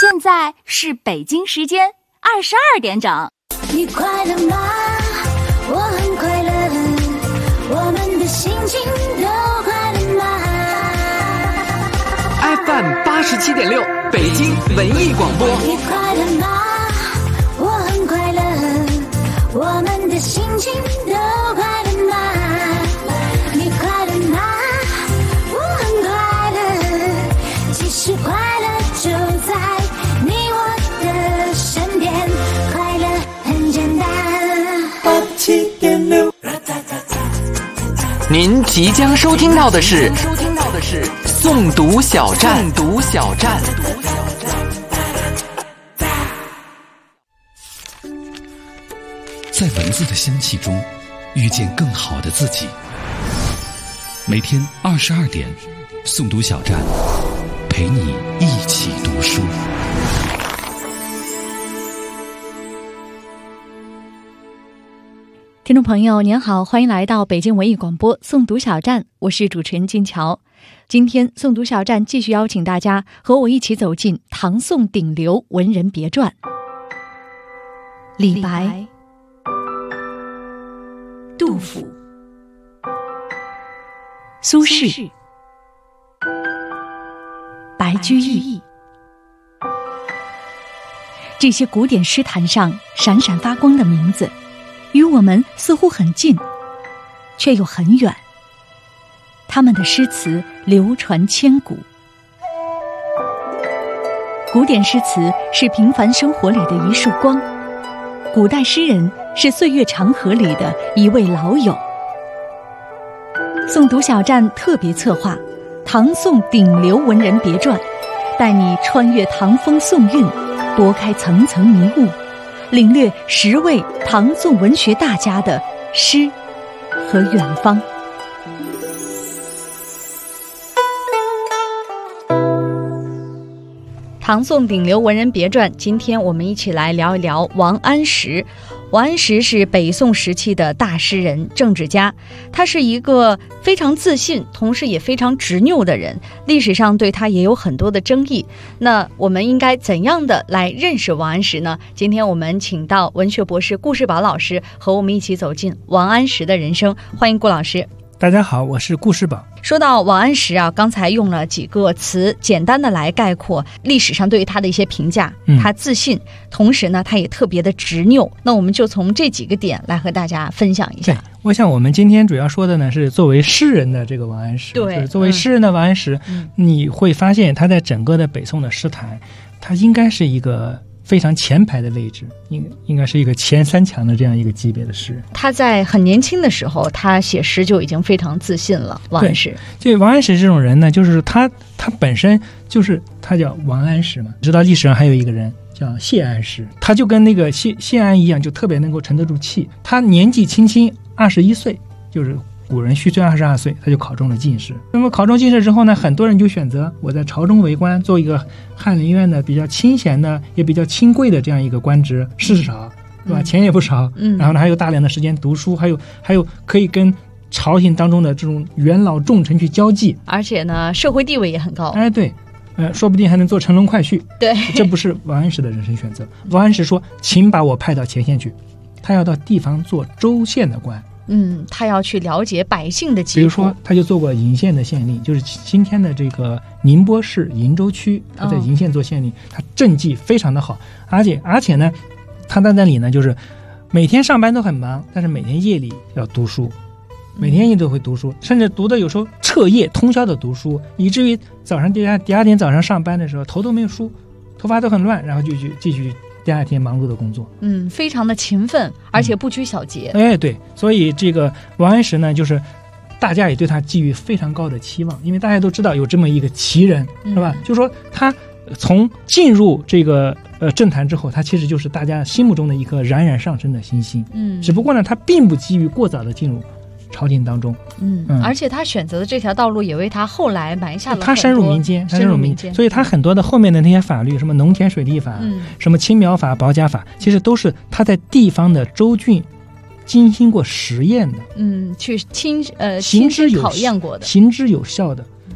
现在是北京时间22点整。 你快乐吗？我很快乐，我们的心情都快乐吗？ FM 87.6北京文艺广播。 你快乐吗？我很快乐，我们的心情都快乐吗？你快乐吗？我很快乐，其实快乐就在你我的身边，快乐很简单。87.6。 您即将收听到的是诵读小站。 在文字的香气中遇见更好的自己。每天22点，诵读小站陪你一起读书。 听众朋友您好，欢迎来到北京文艺广播诵读小站，我是主持人金桥。今天诵读小站继续邀请大家和我一起走进唐宋顶流文人别传。李白、杜甫、苏轼、白居易，这些古典诗坛上闪闪发光的名字与我们似乎很近，却又很远。他们的诗词流传千古。古典诗词是平凡生活里的一束光，古代诗人是岁月长河里的一位老友。诵读小站特别策划唐宋顶流文人别传，带你穿越唐风宋韵，拨开层层迷雾，领略10位唐宋文学大家的诗和远方。唐宋顶流文人别传，今天我们一起来聊一聊王安石。王安石是北宋时期的大诗人、政治家，他是一个非常自信，同时也非常执拗的人。历史上对他也有很多的争议。那我们应该怎样的来认识王安石呢？今天我们请到文学博士顾世宝老师和我们一起走进王安石的人生。欢迎顾老师。 大家好，我是顾世宝。 说到王安石啊，刚才用了几个词简单的来概括历史上对于他的一些评价。他自信，同时呢他也特别的执拗。那我们就从这几个点来和大家分享一下。 对，我想我们今天主要说的呢是作为诗人的这个王安石。 对， 就是作为诗人的王安石，你会发现他在整个的北宋的诗坛，他应该是一个非常前排的位置，应该是一个前3强的这样一个级别的诗人。 他在很年轻的时候，他写诗就已经非常自信了。王安石， 就王安石这种人呢，就是他本身就是他叫王安石嘛。知道历史上还有一个人叫谢安石，他就跟那个谢安一样，就特别能够沉得住气。他年纪轻轻21岁，就是古人虚岁22岁，他就考中了进士。那么考中进士之后呢，很多人就选择我在朝中为官，做一个翰林院的比较清闲的也比较清贵的这样一个官职，事少，对吧？钱也不少，然后呢还有大量的时间读书，还有可以跟朝廷当中的这种元老重臣去交际， 而且呢社会地位也很高。 哎，对，说不定还能做乘龙快婿。 对， 这不是王安石的人生选择。王安石说，请把我派到前线去，他要到地方做州县的官。 他要去了解百姓的疾苦。 比如说他就做过鄞县的县令，就是今天的这个宁波市鄞州区，他在鄞县做县令，他政绩非常的好。而且呢他在那里呢，就是每天上班都很忙，但是每天夜里要读书，每天夜都会读书，甚至读的有时候彻夜通宵的读书，以至于早上第二天早上上班的时候头都没有梳，头发都很乱，然后就继续第2天忙碌的工作。 非常的勤奋，而且不拘小节。 哎，对，所以这个王安石呢，就是大家也对他寄予非常高的期望，因为大家都知道有这么一个奇人，是吧？就是说他从进入这个政坛之后，他其实就是大家心目中的一颗冉冉上升的星星。只不过呢，他并不急于过早的进入朝廷当中。 而且他选择的这条道路也为他后来埋下了很多。 他深入民间，所以他很多的后面的那些法律，什么农田水利法，什么青苗法、保甲法，其实都是他在地方的州郡精心过实验的， 去亲自考验过的， 行之有效的。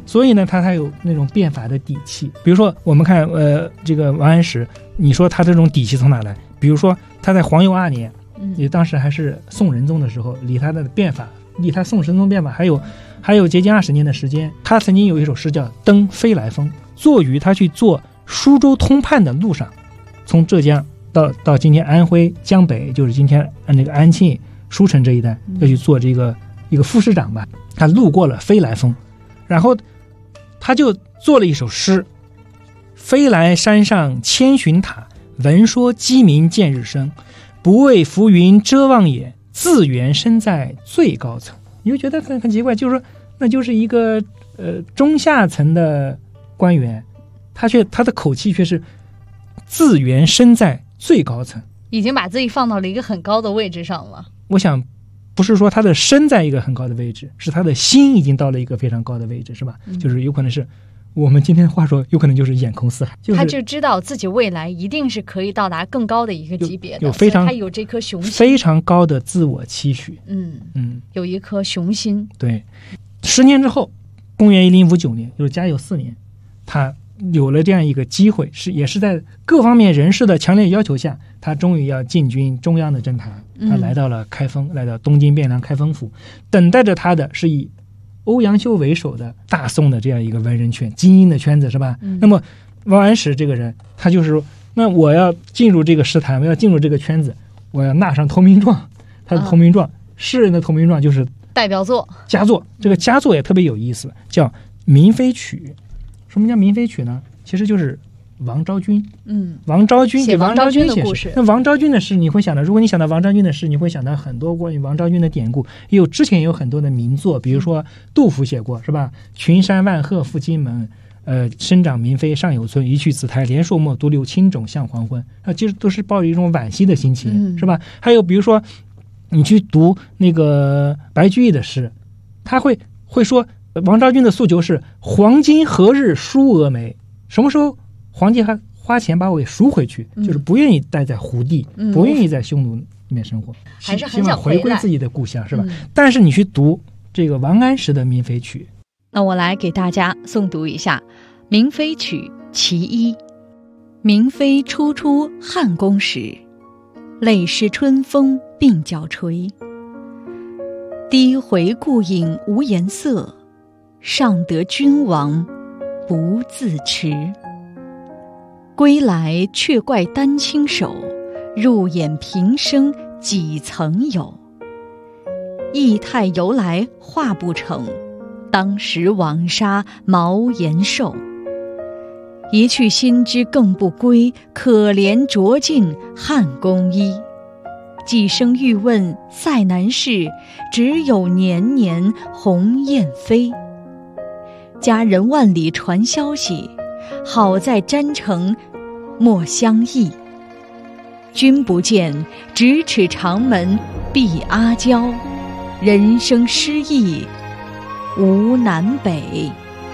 所以呢，他才有那种变法的底气。比如说，我们看这个王安石，你说他这种底气从哪来？比如说他在黄佑2年，也当时还是宋仁宗的时候，离他宋神宗变法还有接近20年的时间。他曾经有一首诗叫《登飞来峰》，作于他去做舒州通判的路上，从浙江到今天安徽江北，就是今天那个安庆、舒城这一带，要去做这个一个副师长吧。他路过了飞来峰，然后他就做了一首诗：飞来山上千寻塔，闻说鸡鸣见日升。不为浮云遮望眼，自缘身在最高层。你就觉得很奇怪，就是说那就是一个中下层的官员，他的口气却是自缘身在最高层， 已经把自己放到了一个很高的位置上了。 我想不是说他的身在一个很高的位置，是他的心已经到了一个非常高的位置，是吧？就是有可能是我们今天的话说，有可能就是眼空四海， 他就知道自己未来一定是可以到达更高的一个级别的， 有非常他有这颗雄心， 非常高的自我期许。有一颗雄心。 对，10年之后，公元1059年，就是嘉佑4年，他有了这样一个机会，也是在各方面人士的强烈要求下，他终于要进军中央的政坛。他来到了开封，来到东京汴梁开封府，等待着他的是以欧阳修为首的大宋的这样一个文人圈、精英的圈子，是吧？那么王安石这个人，他就是说，那我要进入这个诗坛，我要进入这个圈子，我要纳上投名状。他的投名状，诗人的投名状就是代表作、 佳作。这个佳作也特别有意思，叫《明妃曲》。什么叫明妃曲呢？其实就是王昭君。王昭君给王昭君写诗。那王昭君的诗，你会想到，如果你想到王昭君的诗，你会想到很多关于王昭君的典故。之前有很多的名作，比如说杜甫写过，是吧？群山万壑赴荆门，生长明妃尚有村，一去紫台连朔漠，独留青冢向黄昏。其实都是抱着一种惋惜的心情，是吧？还有比如说你去读那个白居易的诗，他会说王昭君的诉求是黄金何日输峨眉，什么时候皇帝还花钱把我给赎回去，就是不愿意待在胡地，不愿意在匈奴里面生活， 还是很想回归自己的故乡，是吧？但是你去读这个王安石的《明妃曲》， 那我来给大家诵读一下《明妃曲》其一。明妃初出汉宫时，泪湿春风鬓角垂。低回顾影无颜色，上得君王不自持。归来却怪丹青手，入眼平生几曾有。意态由来画不成，当时王杀毛延寿。一去心知更不归，可怜着尽汉宫衣。既生欲问塞南事，只有年年鸿雁飞。家人万里传消息，好在詹城莫相忆。君不见，咫尺长门闭阿胶。人生失意无南北。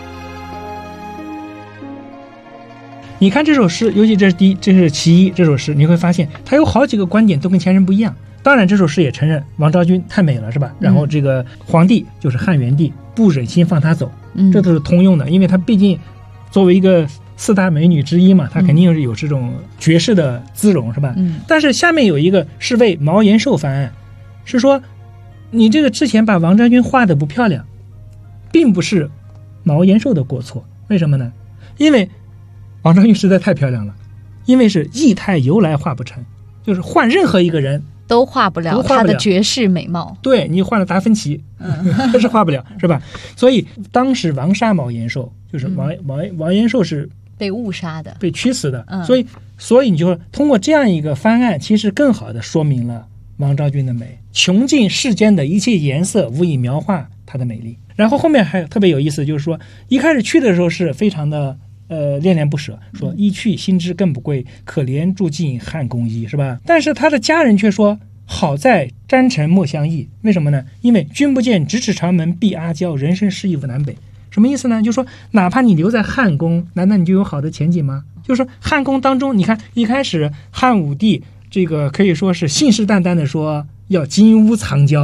你看这首诗，尤其这是其一，这首诗你会发现它有好几个观点都跟前人不一样。当然这首诗也承认王昭君太美了，是吧？然后这个皇帝就是汉元帝不忍心放她走，这都是通用的，因为她毕竟作为一个4大美女之一嘛，她肯定是有这种绝世的姿容，是吧？但是下面有一个是为毛延寿翻案，是说你这个之前把王昭君画的不漂亮，并不是毛延寿的过错。为什么呢？因为王昭君实在太漂亮了，因为是意态由来画不成，就是换任何一个人都画不了她的绝世美貌。 对，你换了达芬奇，这是画不了，是吧？所以当时王杀毛延寿，就是王延寿是被误杀的， 被驱死的。所以你就通过这样一个翻案，其实更好的说明了王昭君的美，穷尽世间的一切颜色，无以描画她的美丽。然后后面还特别有意思，就是说一开始去的时候是非常的恋恋不舍，说一去心知更不归，可怜住尽汉宫衣，是吧？但是他的家人却说好在詹城莫相忆。为什么呢？因为君不见，咫尺长门闭阿胶，人生失意无南北。什么意思呢？就是说哪怕你留在汉宫，难道你就有好的前景吗？就是说汉宫当中，你看一开始汉武帝这个可以说是信誓旦旦的说要金屋藏娇，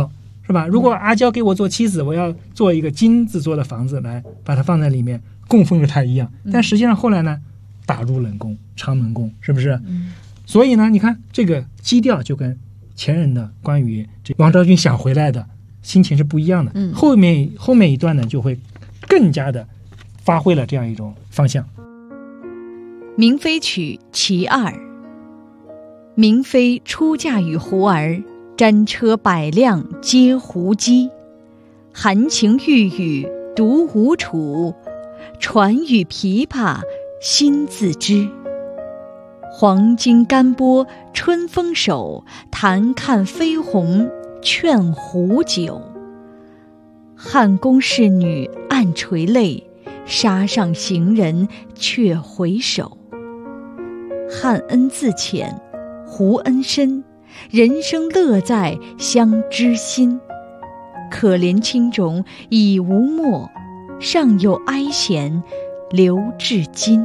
是吧？如果阿娇给我做妻子，我要做一个金子做的房子来把它放在里面供奉着她一样。但实际上后来呢，打入冷宫、长门宫，是不是？所以呢，你看这个基调就跟前人的关于这王昭君想回来的心情是不一样的。后面一段呢，就会更加的发挥了这样一种方向。 明妃曲其二。明妃出嫁与胡儿，瞻车百辆皆胡姬。含情玉宇独无楚，传与琵琶心自知。黄金干波春风手，弹看飞鸿劝胡酒。汉宫侍女暗垂泪，沙上行人却回首。汉恩自浅，胡恩深，人生乐在相知心。可怜青冢已无墨，尚有哀弦留至今。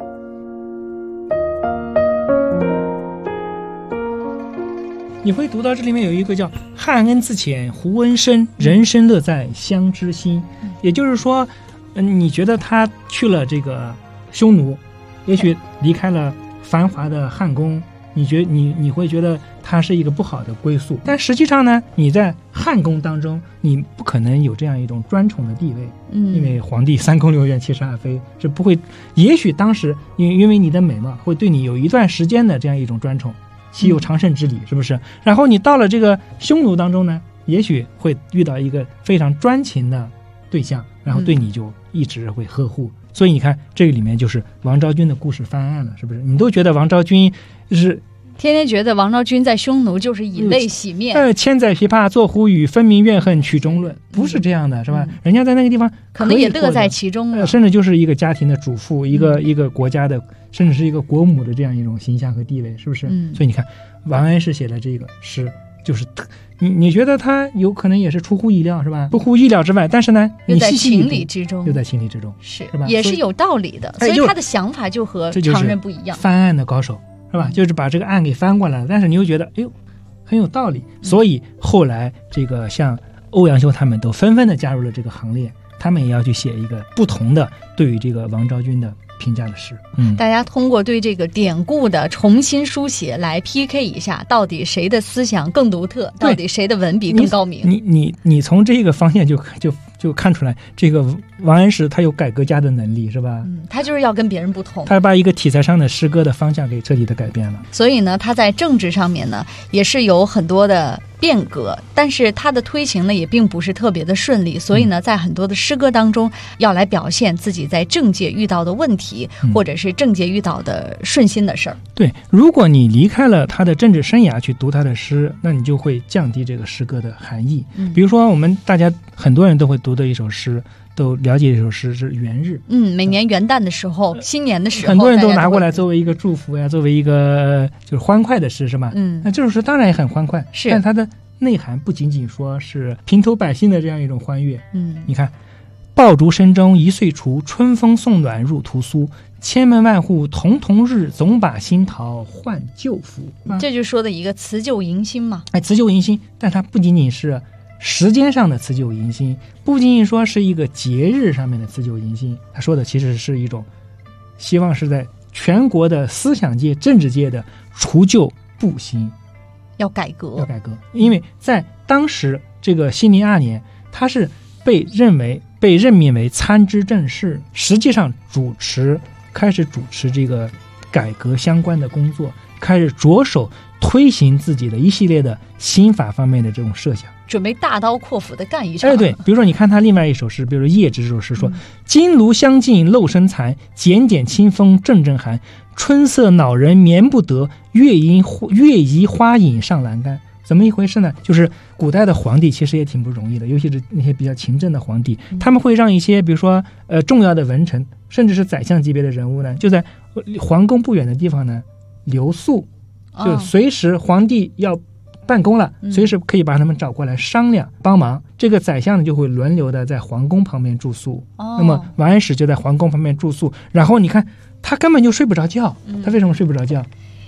你会读到这里面有一个叫汉恩自浅，胡恩深，人生乐在相知心。也就是说，你觉得他去了这个匈奴，也许离开了繁华的汉宫，你会觉得它是一个不好的归宿。但实际上呢，你在汉宫当中，你不可能有这样一种专宠的地位，因为皇帝三宫六院七十二妃是不会。也许当时因为你的美貌，会对你有一段时间的这样一种专宠。岂有长胜之理，是不是？然后你到了这个匈奴当中呢，也许会遇到一个非常专情的对象，然后对你就一直会呵护。所以你看，这个里面就是王昭君的故事翻案了，是不是？你都觉得王昭君是天天觉得王昭君在匈奴就是以泪洗面， 千载琵琶作胡语，分明怨恨曲中论，不是这样的，是吧？人家在那个地方可能也乐在其中了， 甚至就是一个家庭的主妇，一个国家的，甚至是一个国母的这样一种形象和地位，是不是？所以你看，王安石写的这个诗，就是你觉得他有可能也是出乎意料，是吧？出乎意料之外，但是呢， 又在情理之中， 是吧？ 也是有道理的。所以他的想法就和常人不一样。 翻案的高手。是吧？就是把这个案给翻过来了，但是你又觉得，哎呦，很有道理。所以后来这个像欧阳修他们都纷纷的加入了这个行列，他们也要去写一个不同的对于这个王昭君的评价的诗。 大家通过对这个典故的重新书写来 PK 一下，到底谁的思想更独特，到底谁的文笔更高明。 你从这个方面就看出来，这个王安石他有改革家的能力，是吧？ 他就是要跟别人不同， 他把一个题材上的诗歌的方向给彻底的改变了。 所以呢，他在政治上面呢也是有很多的变革，但是他的推行呢也并不是特别的顺利。所以呢，在很多的诗歌当中，要来表现自己在政界遇到的问题，或者是政界遇到的顺心的事儿。 对，如果你离开了他的政治生涯去读他的诗，那你就会降低这个诗歌的含义。比如说，我们大家很多人都会读的一首诗，都了解一首诗是《元日》。 每年元旦的时候，新年的时候， 很多人都拿过来作为一个祝福呀，作为一个就是欢快的诗，是吧？那这首诗当然也很欢快， 是， 但它的内涵不仅仅说是平头百姓的这样一种欢悦。你看，爆竹声中一岁除，春风送暖入屠苏。千门万户曈曈日，总把新桃换旧符。 这就说的一个辞旧迎新嘛。 辞旧迎新，但它不仅仅是时间上的辞旧迎新，不仅仅说是一个节日上面的辞旧迎新，他说的其实是一种希望是在全国的思想界、政治界的除旧布新， 要改革。 因为在当时这个熙宁2年，他是被任命为参知政事，实际上开始主持这个改革相关的工作，开始着手推行自己的一系列的新法方面的这种设想， 准备大刀阔斧的干一场。 对，比如说你看他另外一首诗，比如说《夜之》这首诗说：金炉香尽漏生残，剪剪清风阵阵寒。春色恼人眠不得，月移花影上栏杆。怎么一回事呢？就是古代的皇帝其实也挺不容易的，尤其是那些比较勤政的皇帝，他们会让一些比如说重要的文臣，甚至是宰相级别的人物呢，就在皇宫不远的地方呢留宿，就随时皇帝要办公了，随时可以把他们找过来商量帮忙。这个宰相呢就会轮流的在皇宫旁边住宿。那么王安石就在皇宫旁边住宿，然后你看他根本就睡不着觉。他为什么睡不着觉？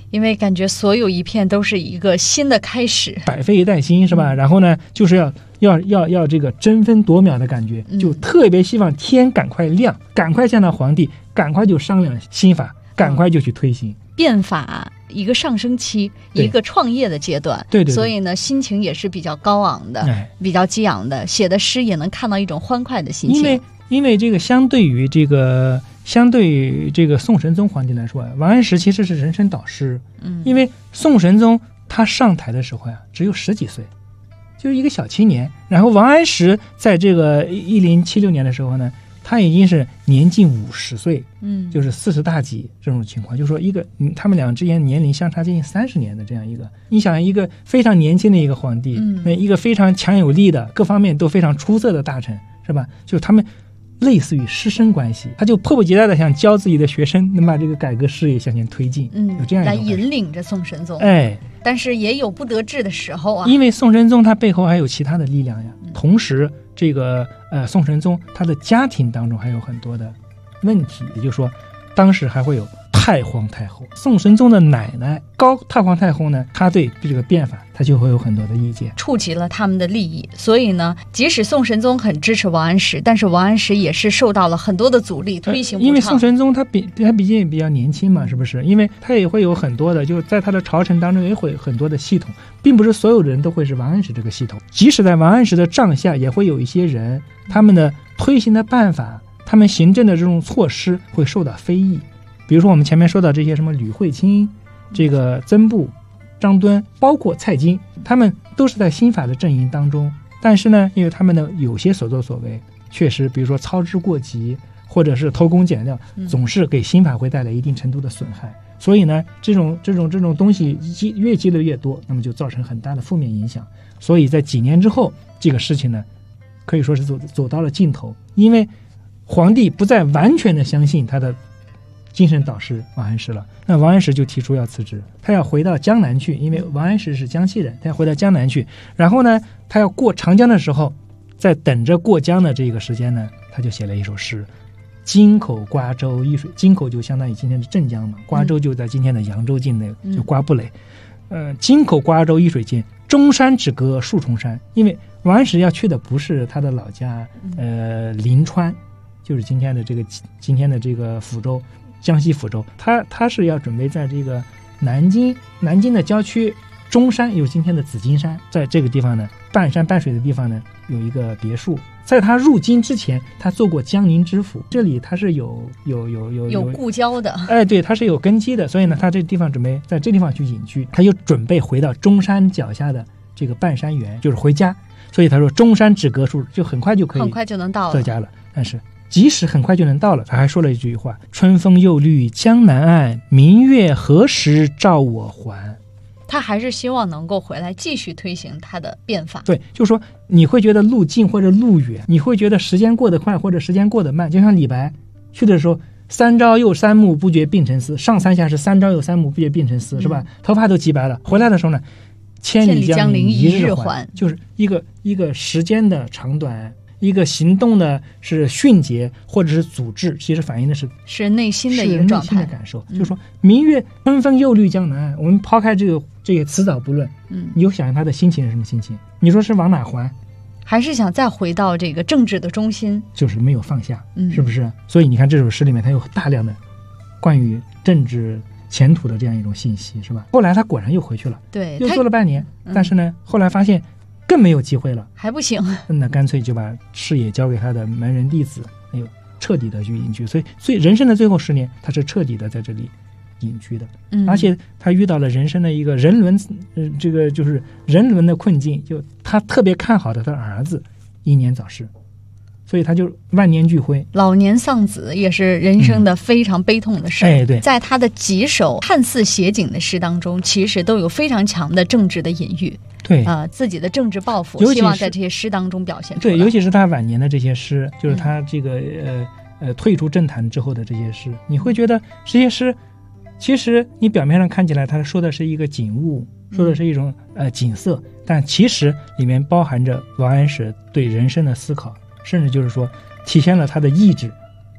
因为感觉所有一片都是一个新的开始， 百废待兴是吧？然后呢，就是要这个争分夺秒的感觉，就特别希望天赶快亮，赶快见到皇帝，赶快就商量新法，赶快就去推行。 变法一个上升期，一个创业的阶段， 对， 所以呢，心情也是比较高昂的，比较激昂的，写的诗也能看到一种欢快的心情。 因为这个相对于这个宋神宗皇帝来说，王安石其实是人生导师。因为宋神宗他上台的时候呀，只有10几岁，就是一个小青年。然后王安石在这个1076年的时候呢，他已经是年近50岁，就是40大几这种情况，就是说他们俩之间年龄相差接近30年的这样一个，你想一个非常年轻的一个皇帝，一个非常强有力的，各方面都非常出色的大臣，是吧？就他们类似于师生关系，他就迫不及待的想教自己的学生，能把这个改革事业向前推进，有这样一种来引领着宋神宗。 但是也有不得志的时候啊， 因为宋神宗他背后还有其他的力量呀。同时，这个宋神宗他的家庭当中还有很多的问题，也就是说，当时还会有太皇太后，宋神宗的奶奶高太皇太后呢，她对这个变法，她就会有很多的意见， 触及了他们的利益。所以呢，即使宋神宗很支持王安石，但是王安石也是受到了很多的阻力，推行不畅。 因为宋神宗他毕竟也比较年轻嘛，是不是？因为他也会有很多的，就是在他的朝臣当中也会有很多的系统，并不是所有人都会是王安石这个系统。即使在王安石的帐下，也会有一些人，他们的推行的办法，他们行政的这种措施会受到非议。比如说我们前面说到这些什么吕惠卿、这个曾布、张敦，包括蔡京，他们都是在新法的阵营当中，但是呢，因为他们的有些所作所为确实，比如说操之过急，或者是偷工减料，总是给新法会带来一定程度的损害。所以呢，这种东西越积累越多，那么就造成很大的负面影响。所以在几年之后，这个事情呢，可以说是走到了尽头，因为皇帝不再完全的相信他的精神导师王安石了，那王安石就提出要辞职，他要回到江南去，因为王安石是江西人，他要回到江南去。然后呢，他要过长江的时候，在等着过江的这个时间呢，他就写了一首诗：京口瓜洲一水，京口就相当于今天的镇江嘛，瓜州就在今天的扬州境内，就瓜埠垒。京口瓜洲一水间，中山只隔数重山。因为王安石要去的不是他的老家，临川，就是今天的这个抚州。江西抚州，他是要准备在这个南京的郊区中山，有今天的紫金山，在这个地方呢，半山半水的地方呢，有一个别墅。在他入京之前，他做过江宁知府，这里他是有故交的， 对，他是有根基的，所以呢，他这地方准备在这地方去隐居，他就准备回到中山脚下的这个半山园，就是回家。所以他说中山只隔数，就很快就能到到家了。但是即使很快就能到了，他还说了一句话：春风又绿江南岸，明月何时照我还。 他还是希望能够回来继续推行他的变法。 对，就是说你会觉得路近或者路远，你会觉得时间过得快或者时间过得慢。就像李白去的时候，三朝又三暮不觉鬓尘丝，上三下是三朝又三暮不觉鬓尘丝，是吧？头发都急白了。回来的时候呢，千里江陵一日还，就是一个时间的长短，一个行动的是迅捷或者是阻滞，其实反映的是内心的一个状态， 是内心的感受。就是说明月春风又绿江南岸，我们抛开这个词藻不论，你就想想他的心情是什么心情？你说是往哪还？ 还是想再回到这个政治的中心， 就是没有放下，是不是？所以你看这首诗里面，它有大量的关于政治前途的这样一种信息，是吧？后来他果然又回去了， 对， 又做了半年，但是呢，后来发现更没有机会了， 还不行， 那干脆就把事业交给他的门人弟子，彻底的去隐居。所以人生的最后10年，他是彻底的在这里隐居的，而且他遇到了人生的一个人伦，这个就是人伦的困境，就他特别看好的他的儿子英年早逝，所以他就万念俱灰， 老年丧子也是人生的非常悲痛的事。 对， 在他的几首看似写景的诗当中，其实都有非常强的政治的隐喻。 对， 自己的政治抱负，希望在这些诗当中表现出来。 对，尤其是他晚年的这些诗，就是他这个退出政坛之后的这些诗，你会觉得这些诗，其实你表面上看起来他说的是一个景物，说的是一种景色，但其实里面包含着王安石对人生的思考，甚至就是说体现了他的意志，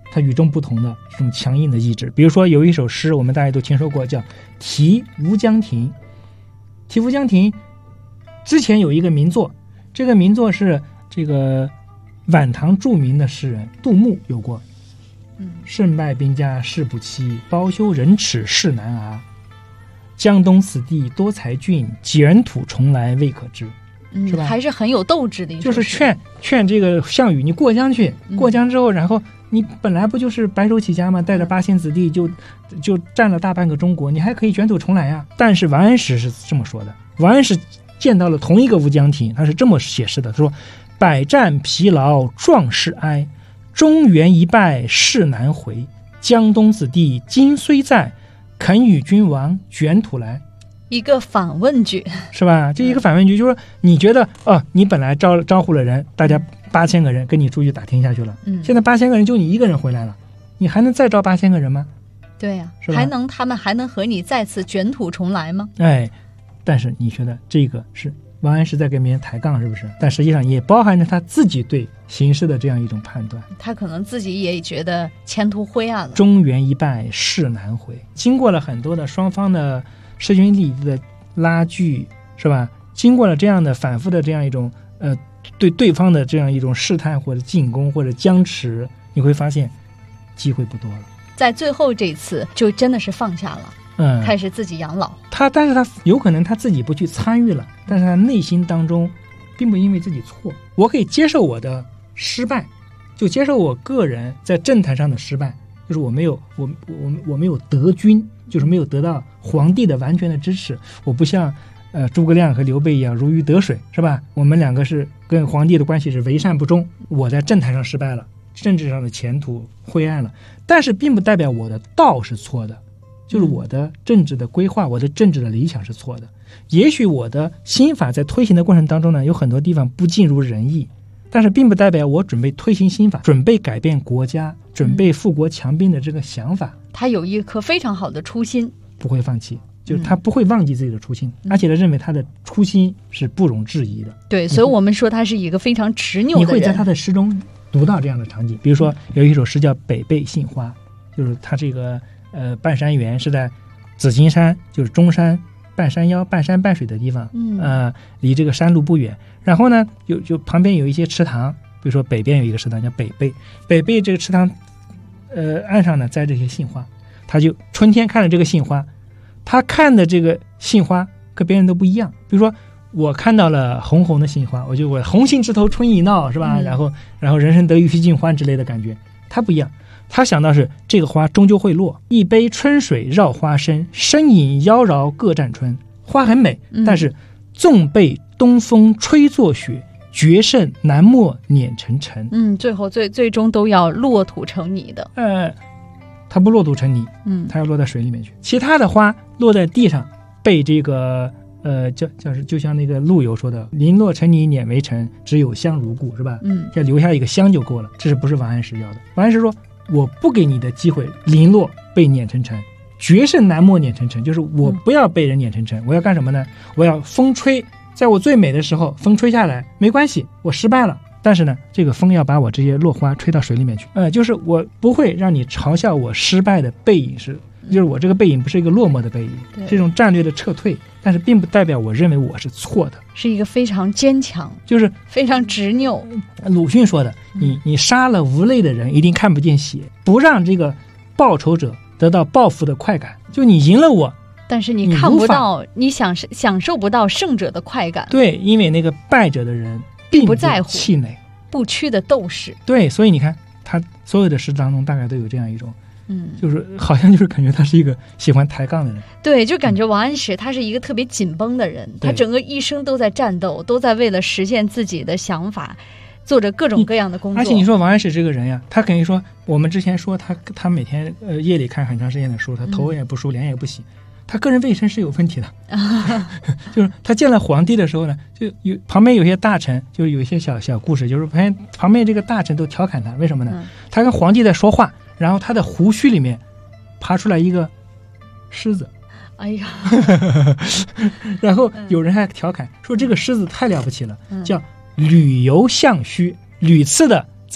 它与众不同的这种强硬的意志。比如说有一首诗我们大家都听说过，叫《题吴江亭》。《题吴江亭》之前有一个名作，这个名作是这个晚唐著名的诗人杜牧有过。胜败兵家事不期，包羞忍耻事难涯。江东死地多才俊，卷土重来未可知。是吧？ 还是很有斗志的一首诗。 就是劝这个项羽，你过江去，过江之后，然后你本来不就是白手起家吗？带着8000子弟就占了大半个中国，你还可以卷土重来呀。但是王安石是这么说的，王安石见到了同一个吴江亭，他是这么写诗的，他说：百战疲劳壮士哀，中原一败事难回。江东子弟今虽在，肯与君王卷土来。 一个反问句， 是吧？这一个反问句就是说，你觉得你本来招呼了人，大家8000个人跟你出去打天下去了，现在8000个人就你一个人回来了，你还能再招8000个人吗？ 对呀， 是吧？ 他们还能和你再次卷土重来吗？ 哎，但是你觉得这个是王安石在跟别人抬杠，是不是？但实际上也包含着他自己对形势的这样一种判断。 他可能自己也觉得前途灰暗了。中原一败事难回，经过了很多的双方的势均力敌的拉锯，是吧？经过了这样的反复的这样一种对对方的这样一种试探或者进攻或者僵持，你会发现机会不多了。 在最后这次就真的是放下了。开始自己养老。但是他有可能他自己不去参与了，但是他内心当中并不因为自己错，我可以接受我的失败，就接受我个人在政坛上的失败，就是我没有得君，就是没有得到皇帝的完全的支持，我不像诸葛亮和刘备一样如鱼得水，是吧？我们两个是跟皇帝的关系是为善不忠，我在政坛上失败了，政治上的前途灰暗了，但是并不代表我的道是错的，就是我的政治的规划，我的政治的理想是错的。也许我的新法在推行的过程当中呢，有很多地方不尽如人意，但是并不代表我准备推行新法，准备改变国家，准备富国强兵的这个想法。 他有一颗非常好的初心， 不会放弃，就是他不会忘记自己的初心，而且他认为他的初心是不容置疑的。 对，所以我们说他是一个非常执拗的人。 你会在他的诗中读到这样的场景，比如说有一首诗叫《北碚杏花》，就是他这个半山园是在紫金山，就是中山半山腰半山半水的地方，离这个山路不远。然后呢，就旁边有一些池塘，比如说北边有一个池塘叫北碚，北碚这个池塘，岸上呢栽这些杏花，他就春天看了这个杏花，他看的这个杏花跟别人都不一样。比如说我看到了红红的杏花，我红杏枝头春意闹，是吧？然后人生得意须尽欢之类的感觉，他不一样。他想到是这个花终究会落，一杯春水绕花深，身影妖娆各占春。花很美，但是纵被东风吹作雪，绝胜难没碾成尘。最后最终都要落土成泥的。它不落土成泥，它要落在水里面去。其他的花落在地上，被这个就像那个陆游说的，零落成泥碾为尘，只有香如故，是吧？要留下一个香就够了。这是不是王安石要的？王安石说，我不给你的机会零落被碾成尘，绝胜难没碾成尘，就是我不要被人碾成尘，我要干什么呢？我要风吹，在我最美的时候风吹下来没关系，我失败了，但是呢这个风要把我这些落花吹到水里面去，就是我不会让你嘲笑我失败的背影，就是我这个背影不是一个落寞的背影，这种战略的撤退，但是并不代表我认为我是错的， 是一个非常坚强， 就是非常执拗。 鲁迅说的，你杀了无泪的人一定看不见血，不让这个报仇者得到报复的快感，就你赢了我， 但是你看不到，你享受不到胜者的快感。 对，因为那个败者的人并不在乎， 气馁不屈的斗士。 对，所以你看他所有的诗当中大概都有这样一种就是好像就是感觉他是一个喜欢抬杠的人。 对，就感觉王安石他是一个特别紧绷的人，他整个一生都在战斗，都在为了实现自己的想法做着各种各样的工作。 而且你说王安石这个人呀，他肯定说，我们之前说他每天夜里看很长时间的书，他头也不梳脸也不洗，他个人卫生是有问题的就是他见了皇帝的时候呢，就旁边有些大臣，就是有一些小故事，就是旁边这个大臣都调侃他，为什么呢？他跟皇帝在说话，然后他的胡须里面爬出来一个虱子， 哎呀然后有人还调侃说这个虱子太了不起了，叫屡游象须，屡次的在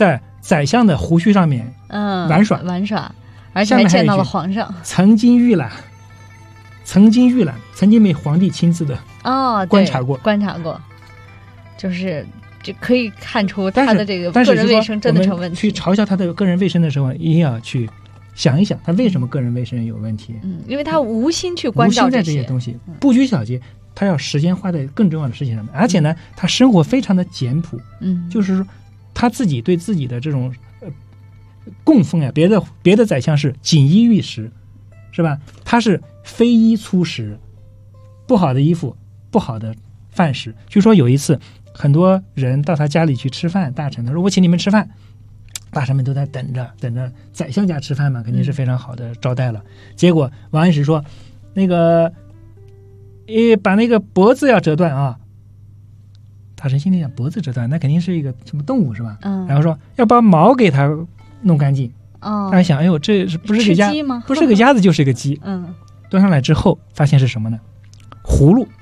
宰相的胡须上面玩耍， 而且还见到了皇上。 曾经预览，曾经被皇帝亲自的观察过， 就是就可以看出他的这个个人卫生真的成问题。 去嘲笑他的个人卫生的时候，一定要去想一想他为什么个人卫生有问题。 因为他无心去关照这些东西，不拘小节，他要时间花在更重要的事情上面。而且呢，他生活非常的简朴，就是说他自己对自己的这种供奉呀，别的宰相是锦衣玉食，是吧？他是非衣粗食，不好的衣服，不好的饭食。据说有一次，很多人到他家里去吃饭，大臣他说我请你们吃饭，大臣们都在等着宰相家吃饭嘛，肯定是非常好的招待了。结果王安石说，那个把那个脖子要折断啊。大臣心里想，脖子折断那肯定是一个什么动物是吧？然后说要把毛给他弄干净。大家想，哎呦，这不是个鸭吗？不是个鸭子就是个鸡。端上来之后发现是什么呢？葫芦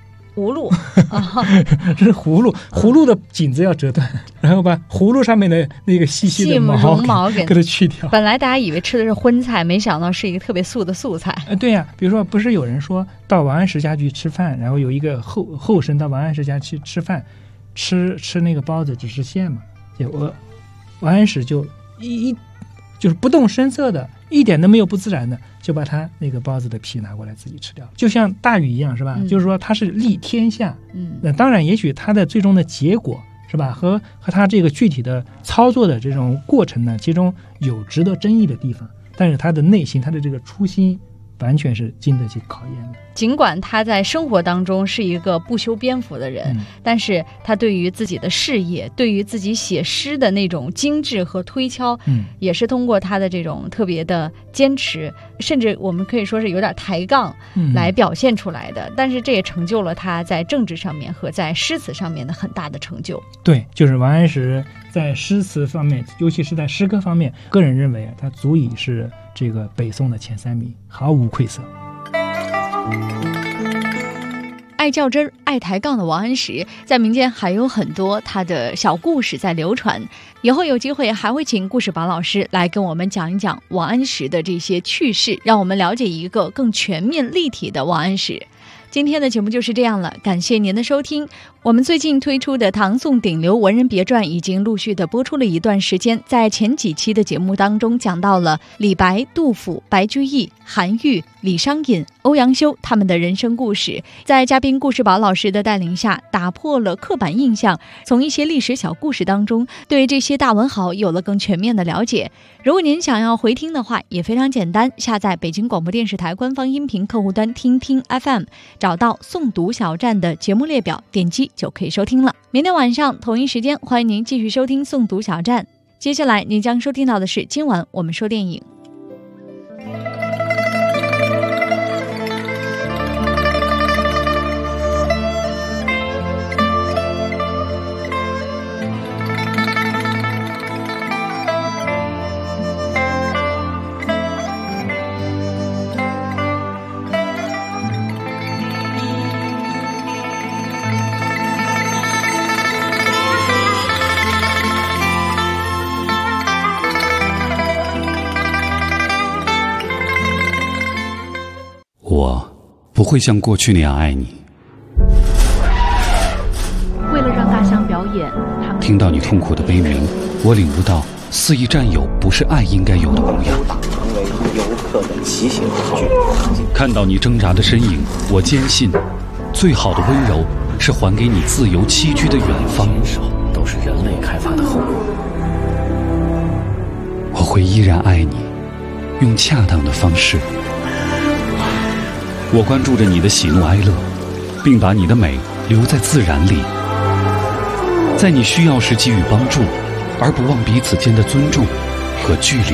这是葫芦的颈子要折断，然后把葫芦上面的那个细细的绒毛给它去掉。 本来大家以为吃的是荤菜，没想到是一个特别素的素菜。 对呀，比如说不是有人说到王安石家去吃饭，然后有一个后生到王安石家去吃饭，吃那个包子只是馅嘛，结果王安石就就是不动声色的，一点都没有不自然的，就把他那个包子的皮拿过来自己吃掉，就像大禹一样，是吧？就是说他是立天下。那当然，也许他的最终的结果，是吧？和他这个具体的操作的这种过程呢，其中有值得争议的地方，但是他的内心，他的这个初心，完全是经得起考验的。 尽管他在生活当中是一个不修边幅的人，但是他对于自己的事业，对于自己写诗的那种精致和推敲，也是通过他的这种特别的坚持，甚至我们可以说是有点抬杠来表现出来的。但是这也成就了他在政治上面和在诗词上面的很大的成就。 对，就是王安石在诗词方面，尤其是在诗歌方面，个人认为他足以是这个北宋的前3名，毫无愧色。 爱较真儿、爱抬杠的王安石，在民间还有很多他的小故事在流传。以后有机会还会请故事宝老师来跟我们讲一讲王安石的这些趣事，让我们了解一个更全面立体的王安石。今天的节目就是这样了，感谢您的收听。我们最近推出的唐宋顶流文人别传已经陆续的播出了一段时间，在前几期的节目当中讲到了李白、杜甫、白居易、韩愈、李商隐、欧阳修他们的人生故事，在嘉宾故事宝老师的带领下，打破了刻板印象，从一些历史小故事当中对这些大文豪有了更全面的了解。如果您想要回听的话，也非常简单，下载北京广播电视台官方音频客户端听听 FM， 找到诵读小站的节目列表，点击就可以收听了。明天晚上同一时间，欢迎您继续收听诵读小站。接下来您将收听到的是今晚我们说电影。 不会像过去那样爱你。 为了让大象表演，他们听到你痛苦的悲鸣，我领悟到肆意占有不是爱应该有的模样。 成为游客的骑行工具。 看到你挣扎的身影，我坚信，最好的温柔是还给你自由栖居的远方。 都是人类开发的后果。 我会依然爱你，用恰当的方式。我关注着你的喜怒哀乐，并把你的美留在自然里，在你需要时给予帮助，而不忘彼此间的尊重和距离。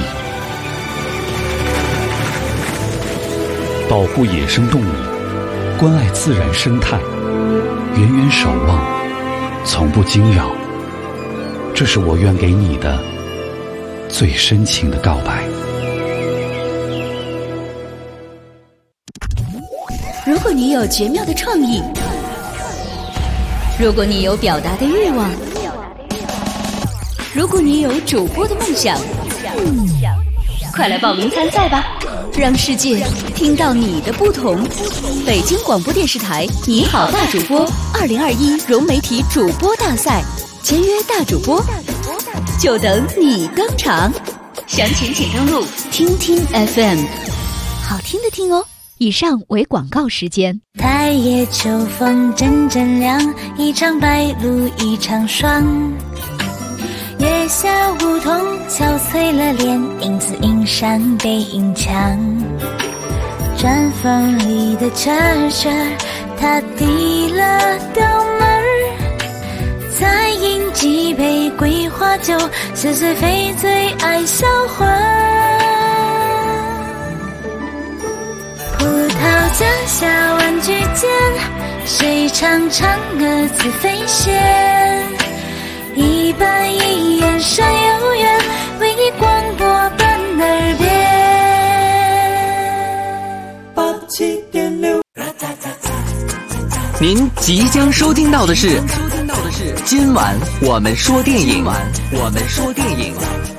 保护野生动物，关爱自然生态，远远守望，从不惊扰，这是我愿给你的最深情的告白。 如果你有绝妙的创意，如果你有表达的欲望， 如果你有主播的梦想，快来报名参赛吧，让世界听到你的不同。北京广播电视台你好大主播2021融媒体主播大赛，签约大主播，就等你登场。详情请登录听听 FM， 好听的听哦。以上为广告时间。 太夜秋风阵阵凉，一场白露一场霜。月下梧桐憔悴了脸，影子映上背影墙。砖缝里的车车，他递了刀门儿，再饮几杯桂花酒，似水非醉爱销魂。葡萄架下玩具间，谁唱嫦娥自飞仙？一板一眼山有缘，为你广播奔耳边。87.6。 您即将收听到的是今晚我们说电影。